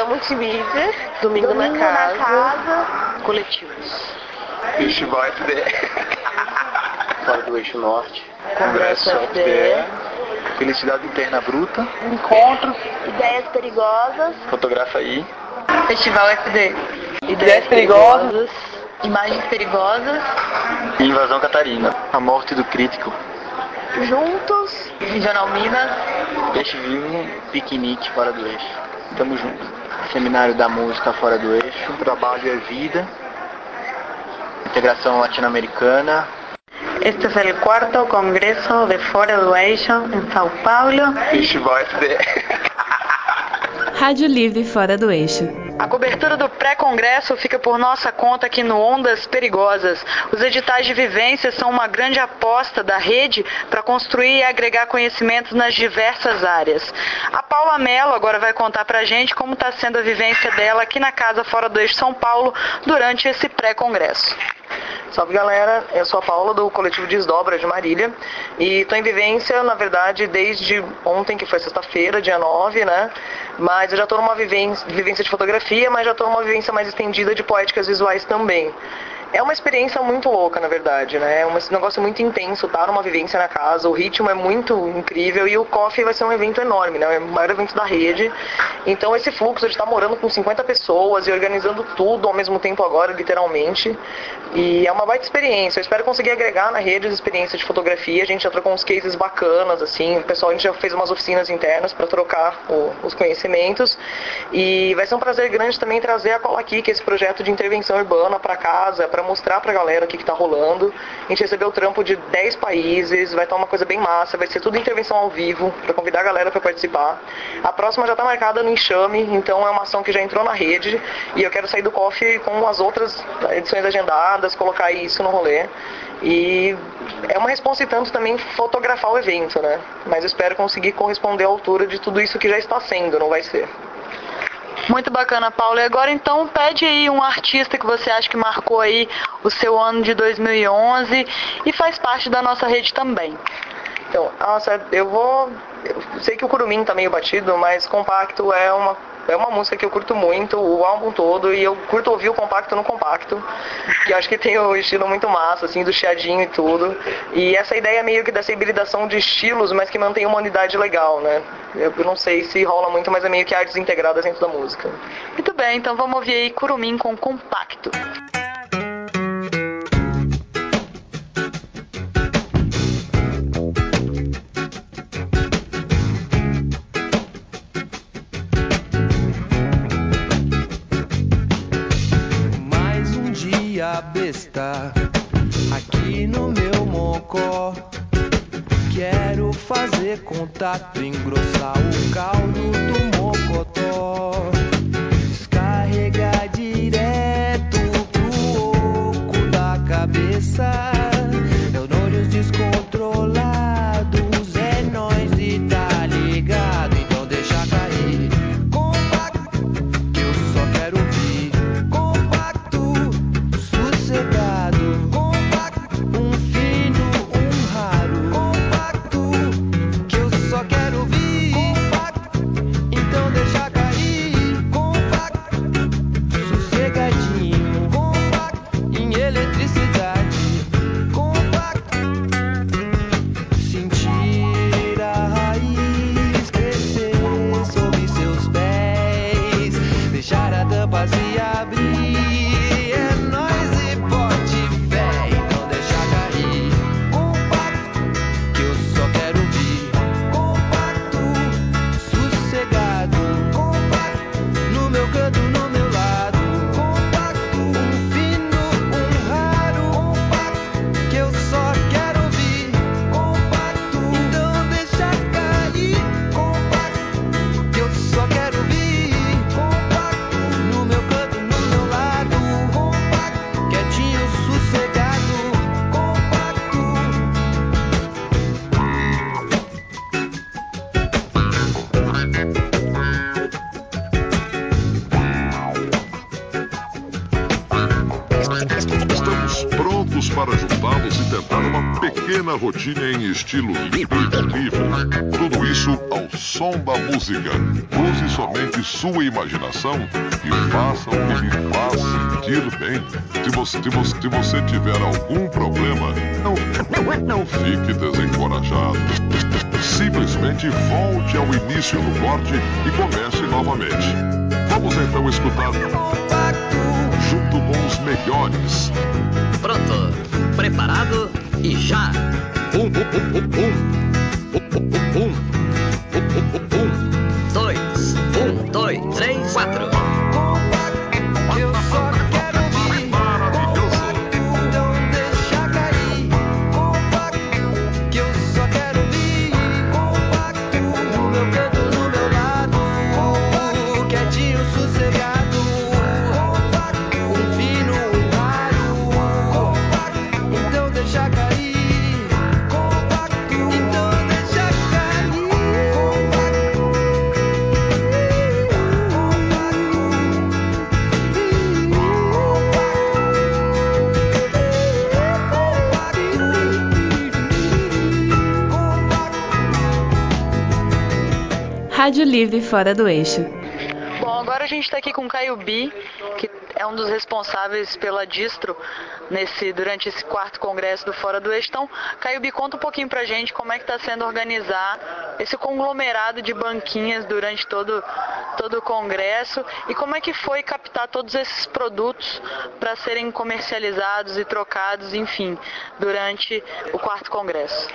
multimídia. Domingo na casa. Coletivos. Festival FDE. Fora do Eixo Norte. Congresso FDE. Felicidade Interna Bruta. Encontro. Ideias perigosas. Fotografa aí. Festival FD. Ideias perigosas. Imagens perigosas. Invasão Catarina. A morte do crítico. Juntos. Regional Minas. Peixe Vivo. Piquenique fora do eixo. Tamo junto. Seminário da Música fora do eixo. Trabalho é vida. Integração latino-americana. Este es el cuarto congreso de Fora do Eixo en São Paulo. Festival FDE. Rádio Livre Fora do Eixo. A cobertura do pré-congresso fica por nossa conta aqui no Ondas Perigosas. Os editais de vivência são uma grande aposta da rede para construir e agregar conhecimentos nas diversas áreas. A Paula Mello agora vai contar para a gente como está sendo a vivência dela aqui na Casa Fora do Eixo São Paulo durante esse pré-congresso. Salve galera, eu sou a Paula do Coletivo Desdobra de Marília e estou em vivência, na verdade, desde ontem, que foi sexta-feira, dia 9, né? Mas eu já estou numa vivência de fotografia, mas já estou numa vivência mais estendida de poéticas visuais também. É uma experiência muito louca, na verdade, né? É um negócio muito intenso, tá numa vivência na casa, o ritmo é muito incrível e o Coffee vai ser um evento enorme, né? É o maior evento da rede. Então esse fluxo de estar morando com 50 pessoas e organizando tudo ao mesmo tempo agora, literalmente. E é uma baita experiência. Eu espero conseguir agregar na rede as experiências de fotografia. A gente já trocou uns cases bacanas, assim. O pessoal, a gente já fez umas oficinas internas para trocar os conhecimentos. E vai ser um prazer grande também trazer a Cola Aqui, que é esse projeto de intervenção urbana para casa, para mostrar pra galera o que tá rolando. A gente recebeu o trampo de 10 países, vai estar uma coisa bem massa, vai ser tudo intervenção ao vivo, para convidar a galera para participar. A próxima já tá marcada no Enxame, então é uma ação que já entrou na rede, e eu quero sair do Coffee com as outras edições agendadas, colocar isso no rolê. E é uma responsa e tanto também fotografar o evento, né? Mas eu espero conseguir corresponder à altura de tudo isso que já está sendo, não vai ser. Muito bacana, Paulo. E agora então pede aí um artista que você acha que marcou aí o seu ano de 2011 e faz parte da nossa rede também. Então, eu sei que o Curumim tá meio batido, mas Compacto é uma música que eu curto muito, o álbum todo, e eu curto ouvir o Compacto no Compacto, que eu acho que tem o estilo muito massa, assim, do chiadinho e tudo. E essa ideia meio que dessa hibridação de estilos, mas que mantém uma unidade legal, né? Eu não sei se rola muito, mas é meio que artes integradas dentro da música. Muito bem, então vamos ouvir aí Curumim com Compacto. Besta aqui no meu mocó. Quero fazer contato, engrossar o caldo do mocotó, descarregar direto pro oco da cabeça. Neurônios descontrolados, é nóis e tá ligado, então deixa cair. Compacto, que eu só quero ouvir. Sossegado, compacto, um fino, um raro, compacto, que eu só quero ouvir, compacto, então deixa cair, compacto, sossegadinho, compacto, em eletricidade, compacto, sentir a raiz crescer sob seus pés, deixar a tampa se abrir. Estamos prontos para ajudá-los e tentar uma pequena pequena rotina em estilo livre. Tudo isso ao som da música. Use somente sua imaginação e faça o que lhe faz sentir bem. Se você tiver algum problema, não fique desencorajado. Simplesmente volte ao início do corte e comece novamente. Vamos então escutar junto com os melhores. Pronto, preparado e já! Pum, pum, pum, pum, pum. Pum, pum, pum, pum. Pum, pum, pum, pum. 2, 1, 2, 3, 4. Eu só quero ouvir. Então deixa cair. Compacto, que eu só quero ouvir. Compacto, no meu canto, no meu lado. Compacto, quietinho, sossegado. Compacto, um fino, um raro. Compacto, então deixa cair. Compacto, então deixa cair. Rádio Livre Fora do Eixo. Bom, agora a gente está aqui com o Caio Bi, que é um dos responsáveis pela distro durante esse 4º congresso do Fora do Eixo. Então, Caio Bi, conta um pouquinho pra gente como é que está sendo organizar esse conglomerado de banquinhas durante todo o congresso e como é que foi captar todos esses produtos para serem comercializados e trocados, enfim, durante o 4º congresso.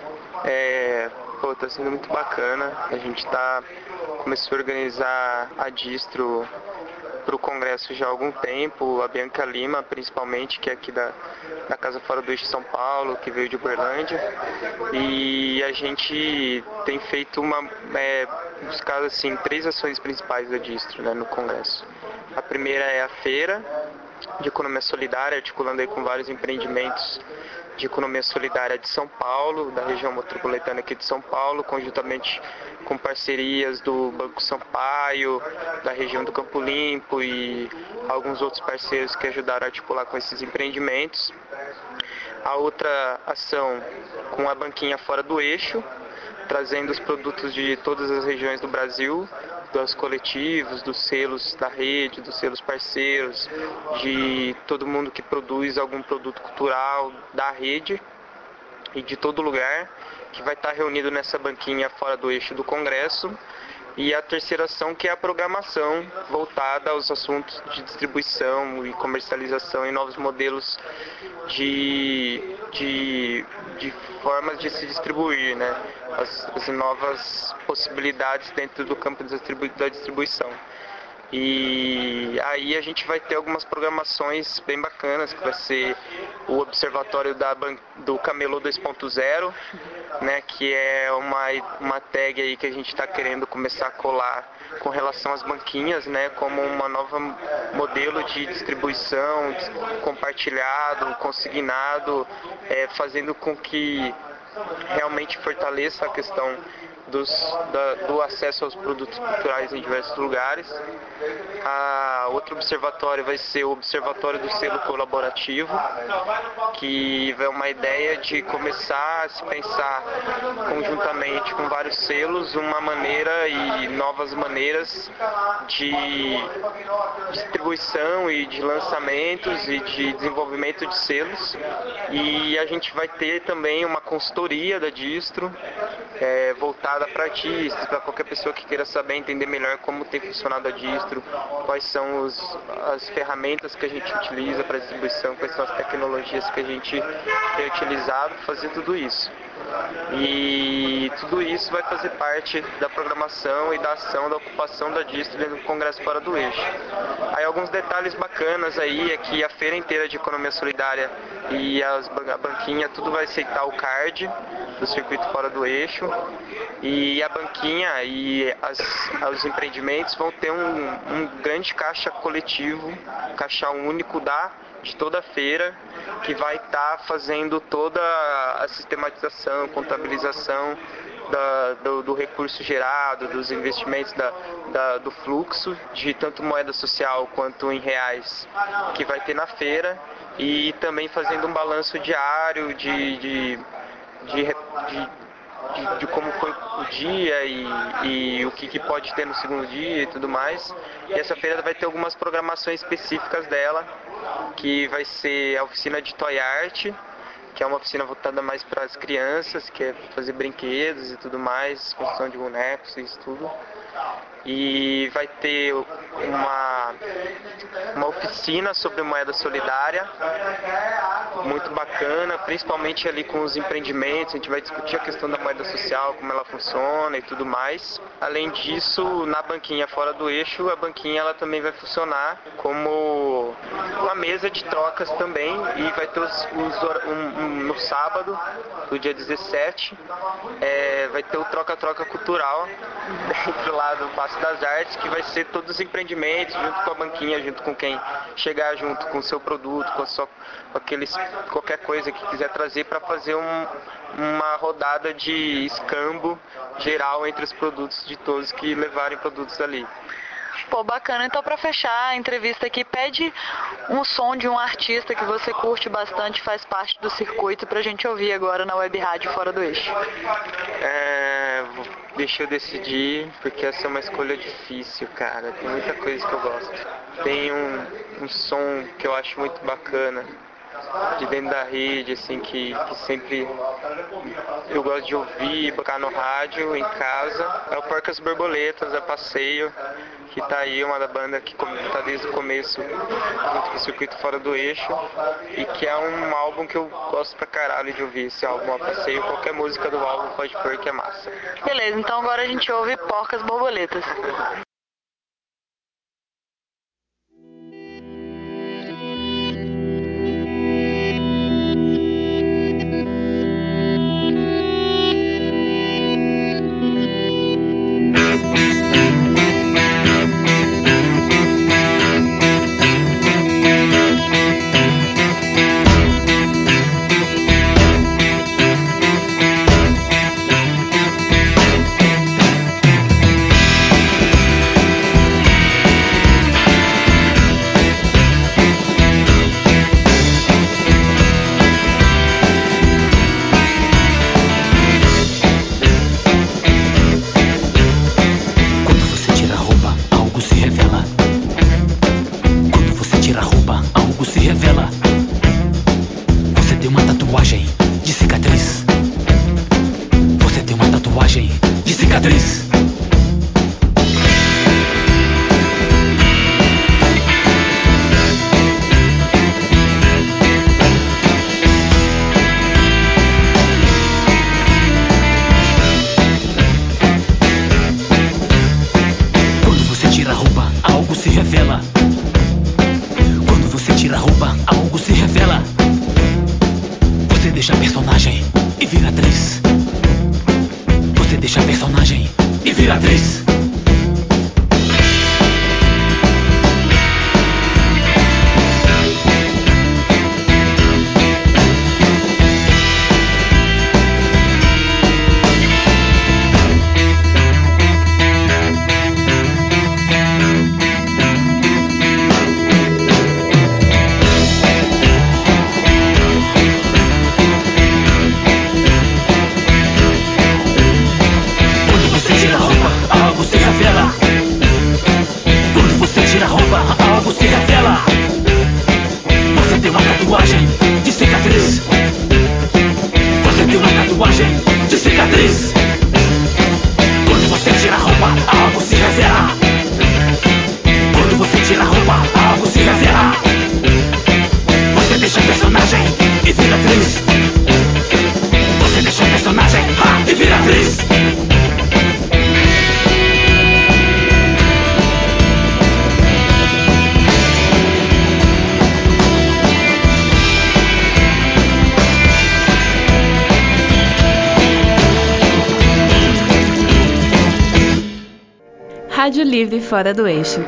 Tá sendo muito bacana. A gente começou a organizar a distro para o congresso já há algum tempo. A Bianca Lima, principalmente, que é aqui da Casa Fora do Eixo de São Paulo, que veio de Uberlândia. E a gente tem feito buscado assim 3 ações principais da distro, né, no congresso. A primeira é a feira de economia solidária, articulando aí com vários empreendimentos de economia solidária de São Paulo, da região metropolitana aqui de São Paulo, conjuntamente com parcerias do Banco Sampaio, da região do Campo Limpo e alguns outros parceiros que ajudaram a articular com esses empreendimentos. A outra ação com a banquinha Fora do Eixo, trazendo os produtos de todas as regiões do Brasil, dos coletivos, dos selos da rede, dos selos parceiros, de todo mundo que produz algum produto cultural da rede e de todo lugar, que vai estar reunido nessa banquinha Fora do Eixo do Congresso. E a terceira ação, que é a programação voltada aos assuntos de distribuição e comercialização e novos modelos de formas de se distribuir, né? As novas possibilidades dentro do campo da distribuição. E aí a gente vai ter algumas programações bem bacanas, que vai ser o observatório do Camelô 2.0, né, que é uma tag aí que a gente está querendo começar a colar com relação às banquinhas, né, como uma nova modelo de distribuição compartilhado, consignado, fazendo com que realmente fortaleça a questão do acesso aos produtos culturais em diversos lugares. Outro observatório vai ser o Observatório do Selo Colaborativo, que é uma ideia de começar a se pensar conjuntamente com vários selos uma maneira e novas maneiras de distribuição e de lançamentos e de desenvolvimento de selos. E a gente vai ter também uma consultoria da distro voltada para artistas, para qualquer pessoa que queira saber, entender melhor como tem funcionado a distro, quais são as ferramentas que a gente utiliza para distribuição, quais são as tecnologias que a gente tem utilizado para fazer tudo isso. E tudo isso vai fazer parte da programação e da ação da ocupação da distro dentro do Congresso Fora do Eixo. Aí alguns detalhes bacanas aí é que a feira inteira de economia solidária e a banquinha, tudo vai aceitar o card do Circuito Fora do Eixo, e a banquinha e os empreendimentos vão ter um grande caixa coletivo, caixa único de toda a feira, que vai estar fazendo toda a sistematização, contabilização do recurso gerado, dos investimentos, do fluxo de tanto moeda social quanto em reais que vai ter na feira, e também fazendo um balanço diário de como foi o dia e o que pode ter no segundo dia e tudo mais. E essa feira vai ter algumas programações específicas dela, que vai ser a oficina de Toy Art, que é uma oficina voltada mais para as crianças, que é fazer brinquedos e tudo mais, construção de bonecos e isso tudo. E vai ter uma oficina sobre moeda solidária, muito bacana, principalmente ali com os empreendimentos. A gente vai discutir a questão da moeda social, como ela funciona e tudo mais. Além disso, na banquinha fora do eixo, a banquinha ela também vai funcionar como uma mesa de trocas também, e vai ter no sábado, do dia 17, vai ter o troca-troca cultural dentro lá do Paço das Artes, que vai ser todos os empreendimentos, junto com a banquinha, junto com quem chegar junto com o seu produto, com qualquer coisa que quiser trazer, para fazer uma rodada de escambo geral entre os produtos de todos que levarem produtos ali. Pô, bacana. Então, para fechar a entrevista aqui, pede um som de um artista que você curte bastante, faz parte do circuito, pra gente ouvir agora na Web Rádio Fora do Eixo. Deixa eu decidir, porque essa é uma escolha difícil, cara. Tem muita coisa que eu gosto. Tem um som que eu acho muito bacana, de dentro da rede, assim, que sempre eu gosto de ouvir, tocar no rádio, em casa. É o Porcas Borboletas, a Passeio, que tá aí, uma da banda que tá desde o começo junto com o circuito Fora do Eixo, e que é um álbum que eu gosto pra caralho de ouvir. Esse álbum, a Passeio, qualquer música do álbum pode pôr que é massa. Beleza, então agora a gente ouve Porcas Borboletas. Rádio Livre Fora do Eixo.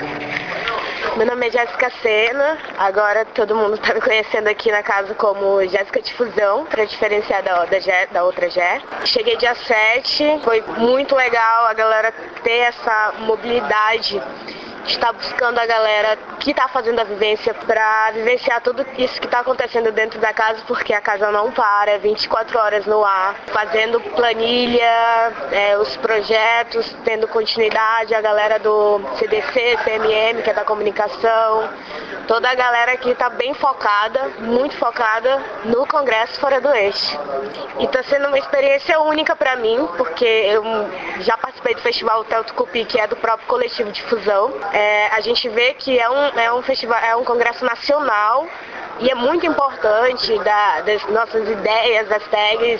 Meu nome é Jéssica Sena, agora todo mundo está me conhecendo aqui na casa como Jéssica Difusão, para diferenciar da outra Jé. Cheguei dia 7, foi muito legal a galera ter essa mobilidade está buscando a galera que está fazendo a vivência para vivenciar tudo isso que está acontecendo dentro da casa, porque a casa não para, 24 horas no ar, fazendo planilha, os projetos, tendo continuidade, a galera do CDC, CMM, que é da comunicação, toda a galera aqui está bem focada, muito focada no Congresso Fora do Eixo. E está sendo uma experiência única para mim, porque eu já participei do Festival Hotel Tucupi, que é do próprio Coletivo Difusão. A gente vê que é um festival, é um congresso nacional e é muito importante das nossas ideias, das tags,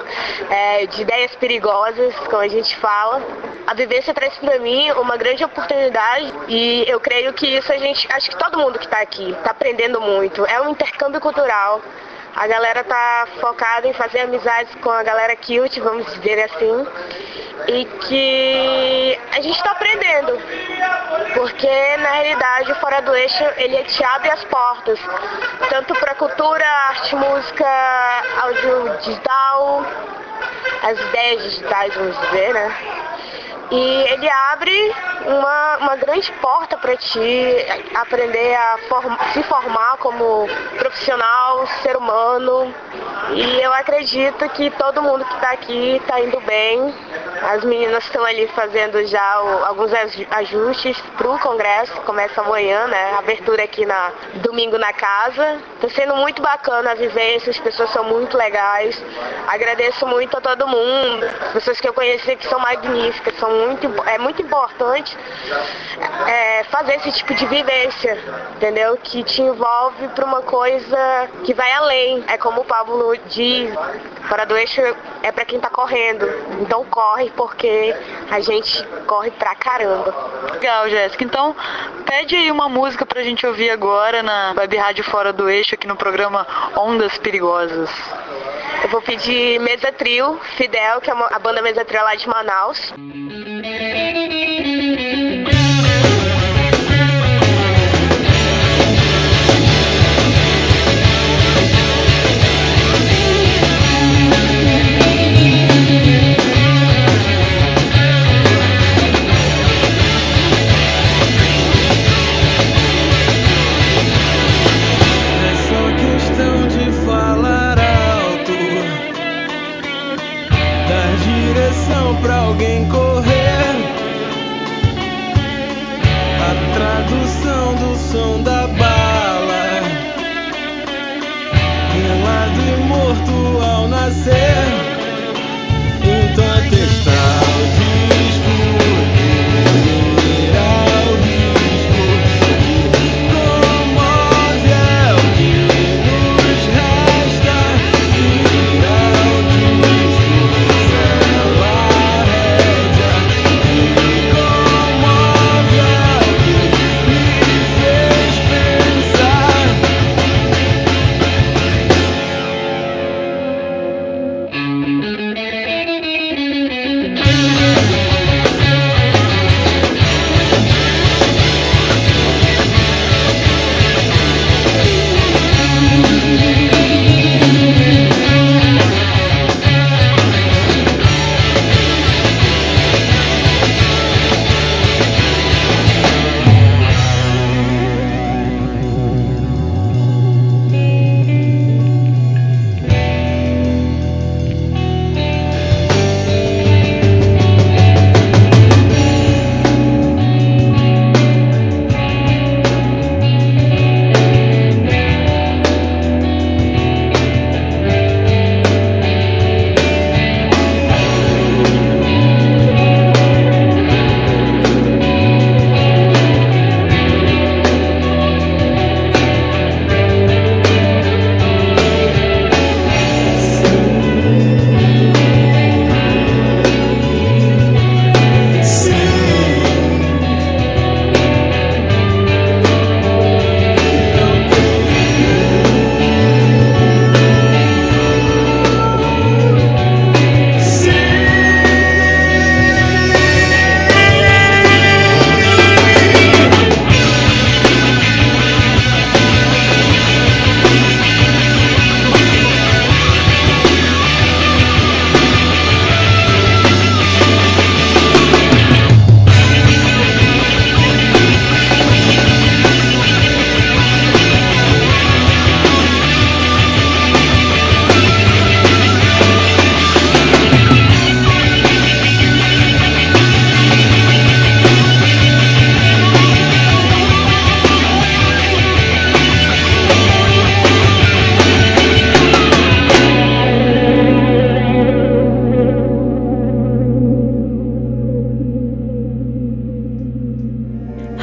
de ideias perigosas, como a gente fala. A vivência traz para mim uma grande oportunidade e eu creio que isso acho que todo mundo que está aqui está aprendendo muito. É um intercâmbio cultural. A galera tá focada em fazer amizades com a galera cute, vamos dizer assim, e que a gente está aprendendo, porque na realidade o Fora do Eixo ele te abre as portas, tanto para cultura, arte, música, áudio digital, as ideias digitais, vamos dizer, né? E ele abre uma grande porta para ti aprender a se formar como profissional, ser humano. E eu acredito que todo mundo que está aqui está indo bem. As meninas estão ali fazendo já alguns ajustes para o congresso, começa amanhã, né? Abertura aqui domingo na casa. Está sendo muito bacana a vivência, as pessoas são muito legais. Agradeço muito a todo mundo, as pessoas que eu conheci que são magníficas, é muito importante fazer esse tipo de vivência, entendeu? Que te envolve para uma coisa que vai além. É como o Pablo diz, Fora do Eixo é para quem tá correndo. Então corre, porque a gente corre pra caramba. Legal, Jéssica. Então, pede aí uma música pra gente ouvir agora na Web Rádio Fora do Eixo, aqui no programa Ondas Perigosas. Eu vou pedir Mesa Trio, Fidel, que é a banda Mesa Trio lá de Manaus. Pra alguém correr, a tradução do som da bala, pelado e morto ao nascer, então a testar o disco, ao risco que comove é o que nos resta, virar o disco, cela.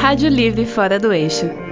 Rádio Livre Fora do Eixo.